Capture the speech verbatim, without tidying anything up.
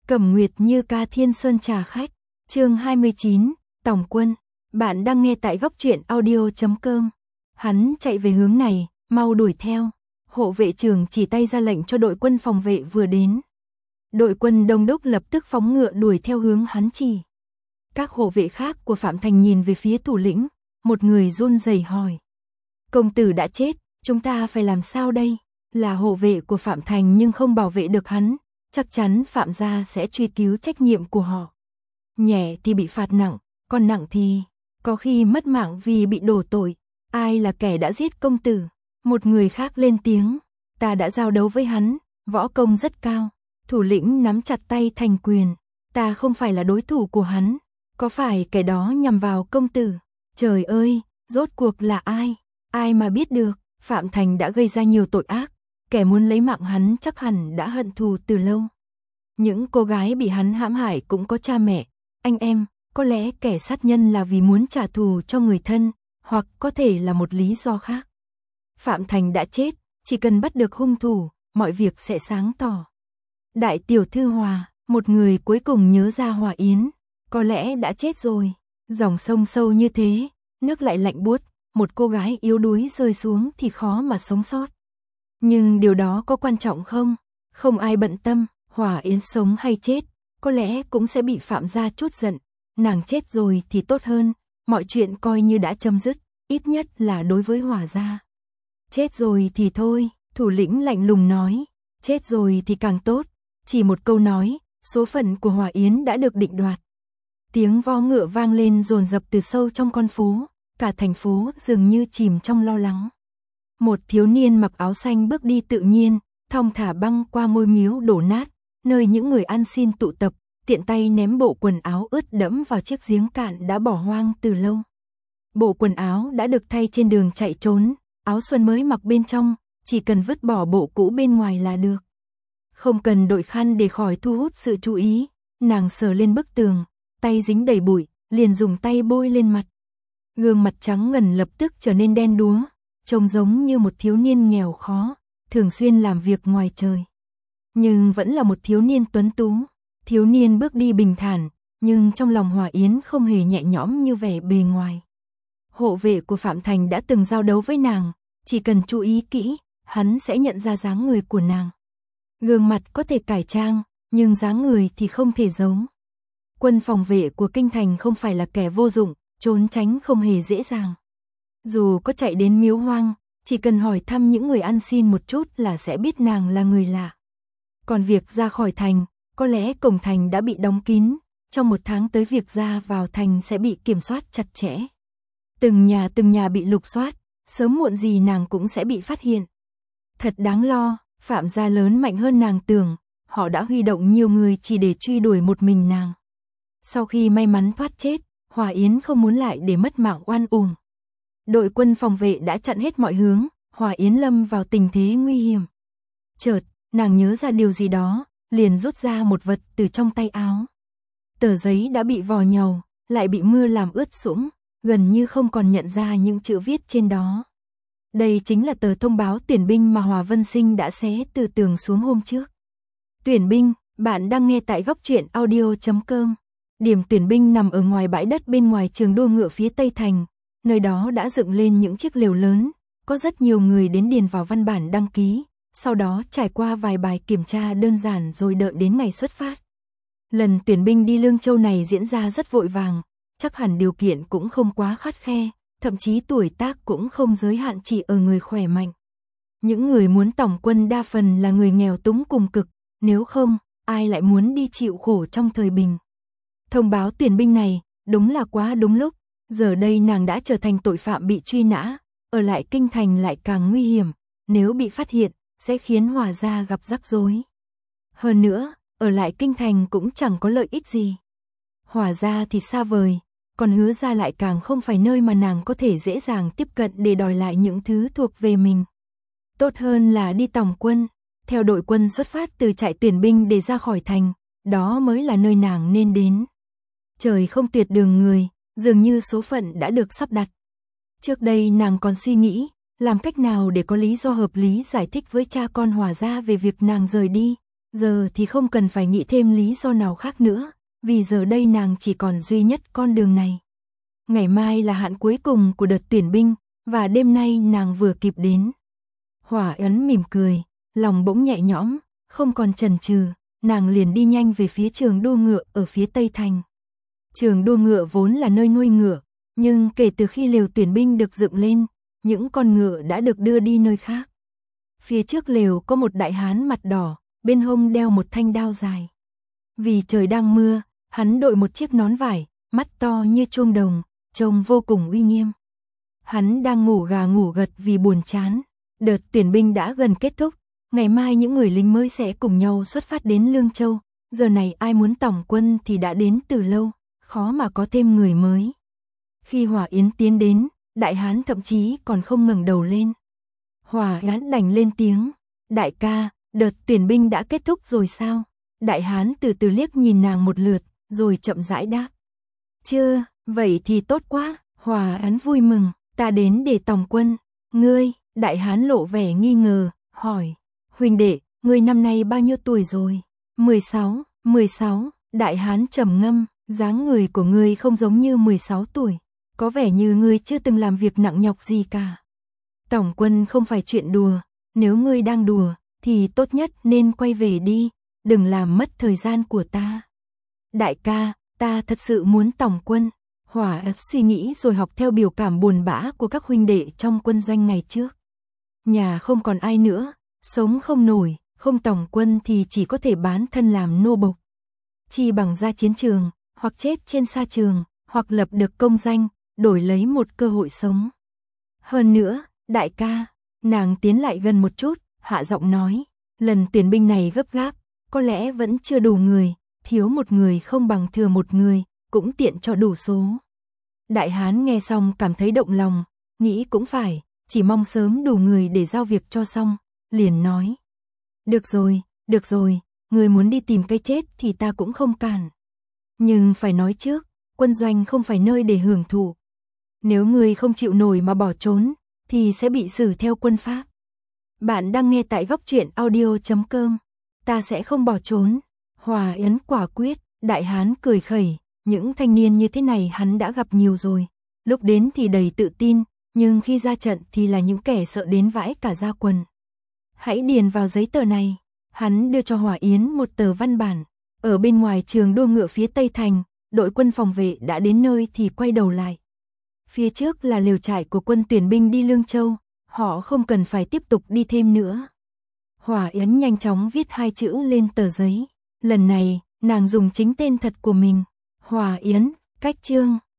Cẩm Nguyệt Như ca Thiên Sơn trà khách, chương hai mươi chín, Tòng Quân. Bạn đang nghe tại góc truyện audio chấm com. Hắn chạy về hướng này, mau đuổi theo. Hộ vệ trưởng chỉ tay ra lệnh cho đội quân phòng vệ vừa đến. Đội quân đông đúc lập tức phóng ngựa đuổi theo hướng hắn chỉ. Các hộ vệ khác của Phạm Thành nhìn về phía thủ lĩnh, một người run rẩy hỏi. Công tử đã chết, chúng ta phải làm sao đây? Là hộ vệ của Phạm Thành nhưng không bảo vệ được hắn, chắc chắn Phạm gia sẽ truy cứu trách nhiệm của họ. Nhẹ thì bị phạt nặng, còn nặng thì có khi mất mạng vì bị đổ tội. Ai là kẻ đã giết công tử? Một người khác lên tiếng, ta đã giao đấu với hắn, võ công rất cao. Thủ lĩnh nắm chặt tay thành quyền, ta không phải là đối thủ của hắn, có phải kẻ đó nhằm vào công tử? Trời ơi, rốt cuộc là ai? Ai mà biết được, Phạm Thành đã gây ra nhiều tội ác, kẻ muốn lấy mạng hắn chắc hẳn đã hận thù từ lâu. Những cô gái bị hắn hãm hại cũng có cha mẹ, anh em, có lẽ kẻ sát nhân là vì muốn trả thù cho người thân, hoặc có thể là một lý do khác. Phạm Thành đã chết, chỉ cần bắt được hung thủ, mọi việc sẽ sáng tỏ. Đại tiểu thư Hòa, một người cuối cùng nhớ ra Hòa Yến, có lẽ đã chết rồi. Dòng sông sâu như thế, nước lại lạnh buốt, một cô gái yếu đuối rơi xuống thì khó mà sống sót. Nhưng điều đó có quan trọng không? Không ai bận tâm, Hòa Yến sống hay chết, có lẽ cũng sẽ bị Phạm gia trút giận. Nàng chết rồi thì tốt hơn, mọi chuyện coi như đã chấm dứt, ít nhất là đối với Hòa gia. Chết rồi thì thôi, thủ lĩnh lạnh lùng nói, chết rồi thì càng tốt. Chỉ một câu nói, số phận của Hòa Yến đã được định đoạt. Tiếng vó ngựa vang lên dồn dập từ sâu trong con phố, cả thành phố dường như chìm trong lo lắng. Một thiếu niên mặc áo xanh bước đi tự nhiên, thong thả băng qua ngôi miếu đổ nát, nơi những người ăn xin tụ tập, tiện tay ném bộ quần áo ướt đẫm vào chiếc giếng cạn đã bỏ hoang từ lâu. Bộ quần áo đã được thay trên đường chạy trốn, áo xuân mới mặc bên trong, chỉ cần vứt bỏ bộ cũ bên ngoài là được. Không cần đội khăn để khỏi thu hút sự chú ý, nàng sờ lên bức tường, tay dính đầy bụi, liền dùng tay bôi lên mặt. Gương mặt trắng ngần lập tức trở nên đen đúa, trông giống như một thiếu niên nghèo khó, thường xuyên làm việc ngoài trời. Nhưng vẫn là một thiếu niên tuấn tú, thiếu niên bước đi bình thản, nhưng trong lòng Hòa Yến không hề nhẹ nhõm như vẻ bề ngoài. Hộ vệ của Phạm Thành đã từng giao đấu với nàng, chỉ cần chú ý kỹ, hắn sẽ nhận ra dáng người của nàng. Gương mặt có thể cải trang, nhưng dáng người thì không thể giấu. Quân phòng vệ của kinh thành không phải là kẻ vô dụng, trốn tránh không hề dễ dàng. Dù có chạy đến miếu hoang, chỉ cần hỏi thăm những người ăn xin một chút là sẽ biết nàng là người lạ. Còn việc ra khỏi thành, có lẽ cổng thành đã bị đóng kín, trong một tháng tới việc ra vào thành sẽ bị kiểm soát chặt chẽ. Từng nhà từng nhà bị lục soát, sớm muộn gì nàng cũng sẽ bị phát hiện. Thật đáng lo, Phạm gia lớn mạnh hơn nàng tưởng, họ đã huy động nhiều người chỉ để truy đuổi một mình nàng. Sau khi may mắn thoát chết, Hòa Yến không muốn lại để mất mạng oan uổng. Đội quân phòng vệ đã chặn hết mọi hướng, Hòa Yến lâm vào tình thế nguy hiểm. Chợt, nàng nhớ ra điều gì đó, liền rút ra một vật từ trong tay áo. Tờ giấy đã bị vò nhàu, lại bị mưa làm ướt sũng, gần như không còn nhận ra những chữ viết trên đó. Đây chính là tờ thông báo tuyển binh mà Hòa Vân Sinh đã xé từ tường xuống hôm trước. Tuyển binh, bạn đang nghe tại góc truyện audio chấm com. Điểm tuyển binh nằm ở ngoài bãi đất bên ngoài trường đua ngựa phía Tây Thành, nơi đó đã dựng lên những chiếc lều lớn, có rất nhiều người đến điền vào văn bản đăng ký, sau đó trải qua vài bài kiểm tra đơn giản rồi đợi đến ngày xuất phát. Lần tuyển binh đi Lương Châu này diễn ra rất vội vàng, chắc hẳn điều kiện cũng không quá khắt khe, thậm chí tuổi tác cũng không giới hạn chỉ ở người khỏe mạnh. Những người muốn tòng quân đa phần là người nghèo túng cùng cực, nếu không, ai lại muốn đi chịu khổ trong thời bình. Thông báo tuyển binh này, đúng là quá đúng lúc, giờ đây nàng đã trở thành tội phạm bị truy nã, ở lại kinh thành lại càng nguy hiểm, nếu bị phát hiện, sẽ khiến Hòa gia gặp rắc rối. Hơn nữa, ở lại kinh thành cũng chẳng có lợi ích gì. Hòa gia thì xa vời, còn Hứa gia lại càng không phải nơi mà nàng có thể dễ dàng tiếp cận để đòi lại những thứ thuộc về mình. Tốt hơn là đi tòng quân, theo đội quân xuất phát từ trại tuyển binh để ra khỏi thành, đó mới là nơi nàng nên đến. Trời không tuyệt đường người, dường như số phận đã được sắp đặt. Trước đây nàng còn suy nghĩ, làm cách nào để có lý do hợp lý giải thích với cha con Hòa gia về việc nàng rời đi, Giờ thì không cần phải nghĩ thêm lý do nào khác nữa, vì giờ đây nàng chỉ còn duy nhất con đường này. Ngày mai là hạn cuối cùng của đợt tuyển binh, và đêm nay nàng vừa kịp đến. Hỏa Ấn mỉm cười, lòng bỗng nhẹ nhõm, không còn chần chừ, nàng liền đi nhanh về phía trường đua ngựa ở phía Tây Thành. Trường đua ngựa vốn là nơi nuôi ngựa, nhưng kể từ khi lều tuyển binh được dựng lên, những con ngựa đã được đưa đi nơi khác. Phía trước lều có một đại hán mặt đỏ, bên hông đeo một thanh đao dài. Vì trời đang mưa, hắn đội một chiếc nón vải, mắt to như chuông đồng, trông vô cùng uy nghiêm. Hắn đang ngủ gà ngủ gật vì buồn chán. Đợt tuyển binh đã gần kết thúc, ngày mai những người lính mới sẽ cùng nhau xuất phát đến Lương Châu. Giờ này ai muốn tổng quân thì đã đến từ lâu, khó mà có thêm người mới. Khi Hỏa Yến tiến đến, đại hán thậm chí còn không ngẩng đầu lên. Hỏa Yến đành lên tiếng, đại ca, đợt tuyển binh đã kết thúc rồi sao? Đại hán từ từ liếc nhìn nàng một lượt, rồi chậm rãi đáp. Chưa, vậy thì tốt quá. Hỏa Yến vui mừng, ta đến để tổng quân. Ngươi, đại hán lộ vẻ nghi ngờ, hỏi, huynh đệ, ngươi năm nay bao nhiêu tuổi rồi? mười sáu, mười sáu, đại hán trầm ngâm, dáng người của ngươi không giống như mười sáu tuổi, có vẻ như ngươi chưa từng làm việc nặng nhọc gì cả. Tổng quân không phải chuyện đùa, nếu ngươi đang đùa, thì tốt nhất nên quay về đi, đừng làm mất thời gian của ta. Đại ca, ta thật sự muốn tổng quân. Hỏa suy nghĩ rồi học theo biểu cảm buồn bã của các huynh đệ trong quân doanh ngày trước. Nhà không còn ai nữa, sống không nổi, không tổng quân thì chỉ có thể bán thân làm nô bộc. Chi bằng ra chiến trường, hoặc chết trên sa trường, hoặc lập được công danh, đổi lấy một cơ hội sống. Hơn nữa, đại ca, nàng tiến lại gần một chút, hạ giọng nói, lần tuyển binh này gấp gáp, có lẽ vẫn chưa đủ người, thiếu một người không bằng thừa một người, cũng tiện cho đủ số. Đại hán nghe xong cảm thấy động lòng, nghĩ cũng phải, chỉ mong sớm đủ người để giao việc cho xong, liền nói. Được rồi, được rồi, người muốn đi tìm cái chết thì ta cũng không cản. Nhưng phải nói trước, quân doanh không phải nơi để hưởng thụ. Nếu người không chịu nổi mà bỏ trốn, thì sẽ bị xử theo quân pháp. Bạn đang nghe tại góc truyện audio chấm com. Ta sẽ không bỏ trốn. Hỏa Yến quả quyết, đại hán cười khẩy. Những thanh niên như thế này hắn đã gặp nhiều rồi. Lúc đến thì đầy tự tin, nhưng khi ra trận thì là những kẻ sợ đến vãi cả da quần. Hãy điền vào giấy tờ này. Hắn đưa cho Hỏa Yến một tờ văn bản. Ở bên ngoài trường đua ngựa phía Tây Thành, đội quân phòng vệ đã đến nơi thì quay đầu lại. Phía trước là lều trại của quân tuyển binh đi Lương Châu, họ không cần phải tiếp tục đi thêm nữa. Hỏa Yến nhanh chóng viết hai chữ lên tờ giấy. Lần này, nàng dùng chính tên thật của mình. Hỏa Yến, cách chương.